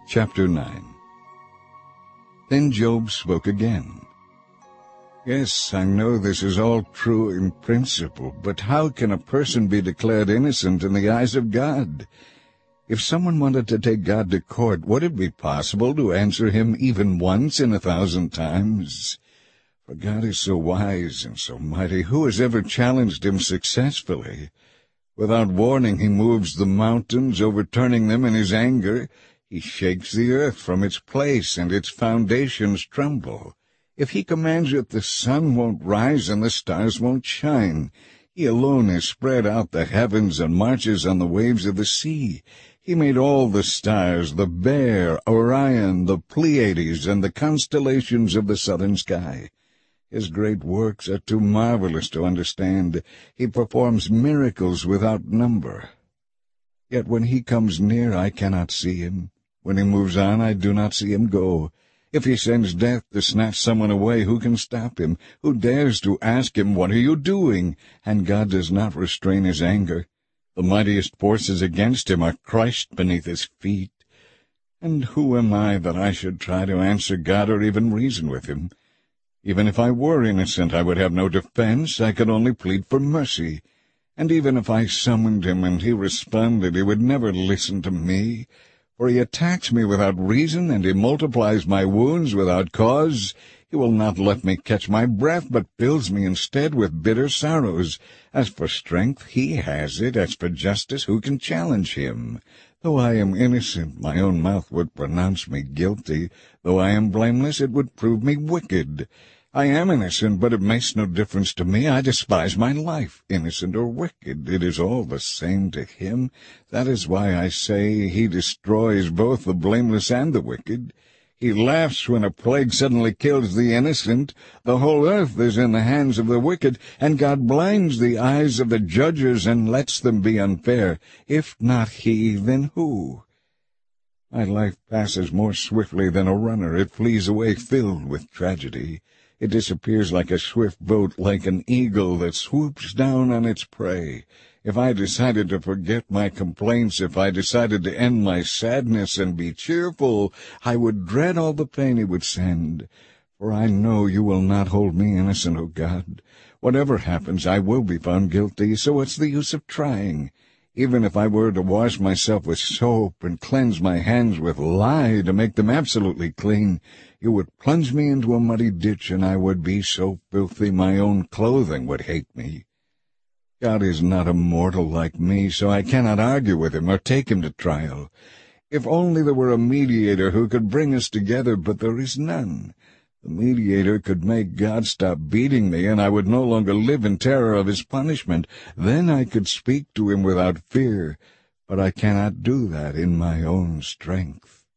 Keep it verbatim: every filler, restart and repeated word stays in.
Chapter nine. Then Job spoke again. Yes, I know this is all true in principle, but how can a person be declared innocent in the eyes of God? If someone wanted to take God to court, would it be possible to answer him even once in a thousand times? For God is so wise and so mighty, who has ever challenged him successfully? Without warning he moves the mountains, overturning them in his anger. He shakes the earth from its place, and its foundations tremble. If he commands it, the sun won't rise and the stars won't shine. He alone has spread out the heavens and marches on the waves of the sea. He made all the stars, the Bear, Orion, the Pleiades, and the constellations of the southern sky. His great works are too marvelous to understand. He performs miracles without number. Yet when he comes near, I cannot see him. When he moves on, I do not see him go. If he sends death to snatch someone away, who can stop him? Who dares to ask him, "What are you doing?" And God does not restrain his anger. The mightiest forces against him are crushed beneath his feet. And who am I that I should try to answer God or even reason with him? Even if I were innocent, I would have no defense. I could only plead for mercy. And even if I summoned him and he responded, he would never listen to me. For he attacks me without reason, and he multiplies my wounds without cause. He will not let me catch my breath, but fills me instead with bitter sorrows. As for strength, he has it. As for justice, who can challenge him? Though I am innocent, my own mouth would pronounce me guilty. Though I am blameless, it would prove me wicked. I am innocent, but it makes no difference to me. I despise my life, innocent or wicked. It is all the same to him. That is why I say he destroys both the blameless and the wicked. He laughs when a plague suddenly kills the innocent. The whole earth is in the hands of the wicked, and God blinds the eyes of the judges and lets them be unfair. If not he, then who? My life passes more swiftly than a runner. It flees away filled with tragedy. It disappears like a swift boat, like an eagle that swoops down on its prey. If I decided to forget my complaints, if I decided to end my sadness and be cheerful, I would dread all the pain he would send. For I know you will not hold me innocent, O God. Whatever happens, I will be found guilty, so what's the use of trying? Even if I were to wash myself with soap and cleanse my hands with lye to make them absolutely clean, you would plunge me into a muddy ditch, and I would be so filthy my own clothing would hate me. God is not a mortal like me, so I cannot argue with him or take him to trial. If only there were a mediator who could bring us together, but there is none. The mediator could make God stop beating me, and I would no longer live in terror of his punishment. Then I could speak to him without fear, but I cannot do that in my own strength.